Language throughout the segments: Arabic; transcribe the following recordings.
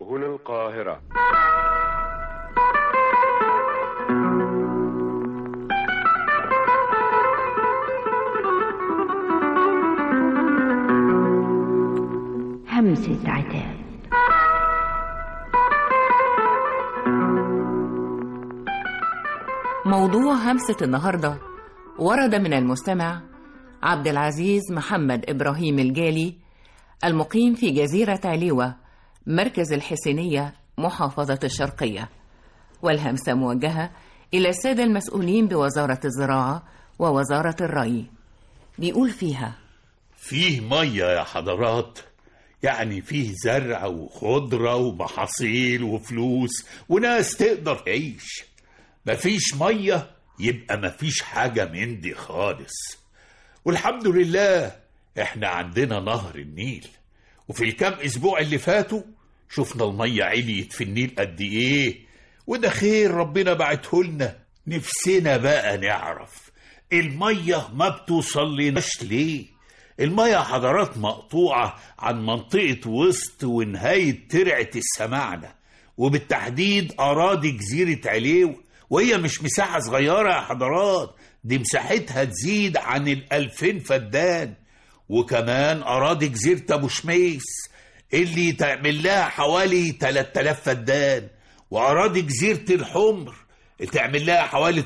هنا القاهرة. همسة عتاب. موضوع همسة النهاردة ورد من المستمع عبد العزيز محمد إبراهيم الجالي، المقيم في جزيرة عليوة، مركز الحسينية، محافظة الشرقية، والهمسة موجهة إلى السادة المسؤولين بوزارة الزراعة ووزارة الري. بيقول فيها: فيه مية يا حضرات، يعني فيه زرع وخضرة ومحاصيل وفلوس وناس تقدر تعيش. مفيش مية يبقى مفيش حاجة من دي خالص. والحمد لله احنا عندنا نهر النيل، وفي الكام اسبوع اللي فاتوا شفنا المية عليت في النيل قد ايه، وده خير ربنا بعته لنا. نفسنا بقى نعرف المية ما بتوصل لناش ليه؟ المية حضرات مقطوعة عن منطقة وسط ونهاية ترعة السماعنة، وبالتحديد أراضي جزيرة عليوة، وهي مش مساحة صغيرة يا حضرات، دي مساحتها تزيد عن 2000 فدان. وكمان أراضي جزيرة أبو شميس اللي تعمل لها حوالي 3000 فدان، وأراضي جزيرة الحمر تعمل لها حوالي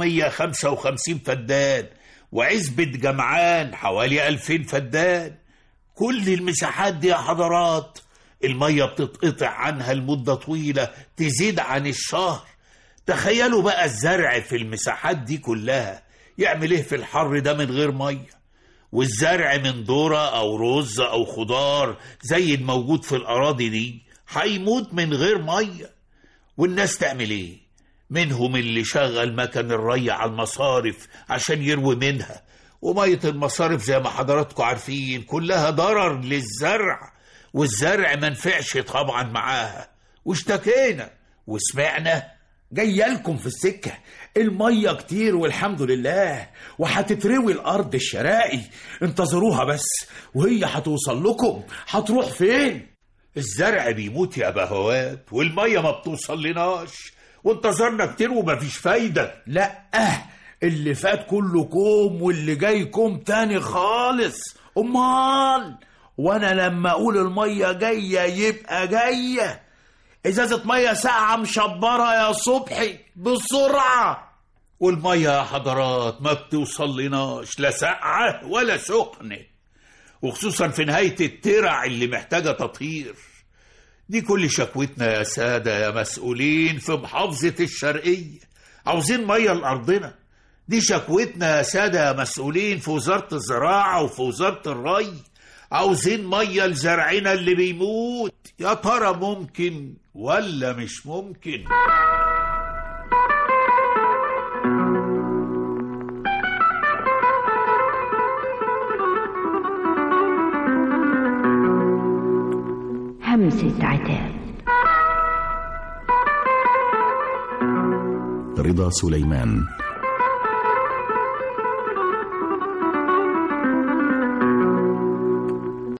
955 فدان، وعزبة جمعان حوالي 2000 فدان. كل المساحات دي يا حضرات المية بتتقطع عنها لمدة طويلة تزيد عن الشهر. تخيلوا بقى الزرع في المساحات دي كلها يعمل ايه في الحر ده من غير مية؟ والزرع من ذرة أو رز أو خضار زي الموجود في الأراضي دي هيموت من غير مية. والناس تعمل ايه؟ منهم اللي شغل مكن الري على المصارف عشان يروي منها، ومية المصارف زي ما حضراتكم عارفين كلها ضرر للزرع، والزرع منفعش طبعا معاها. واشتكينا وسمعنا. جايالكم في السكة، المية كتير والحمد لله، وهتتروي الأرض الشرائي، انتظروها بس وهي هتوصل لكم. هتروح فين؟ الزرع بيموت يا بهوات، والمية ما بتوصل لناش، وانتظرنا كتير ومفيش فايدة. لا، اللي فات كله كوم واللي جاي كوم تاني خالص. امال وانا لما اقول المية جاية يبقى جاية. ازازة مية ساقعة مشبرة يا صبحي بسرعة. والمية يا حضرات ما بتوصل لناش، لا ساقعة ولا سخنة، وخصوصا في نهاية الترع اللي محتاجة تطهير. دي كل شكوتنا يا سادة يا مسؤولين في محافظة الشرقية، عاوزين مية لأرضنا. دي شكوتنا يا سادة يا مسؤولين في وزارة الزراعة وفي وزارة الري، عاوزين مية لزرعنا اللي بيموت. يا ترى ممكن ولا مش ممكن؟ همسة عتاب. رضا سليمان.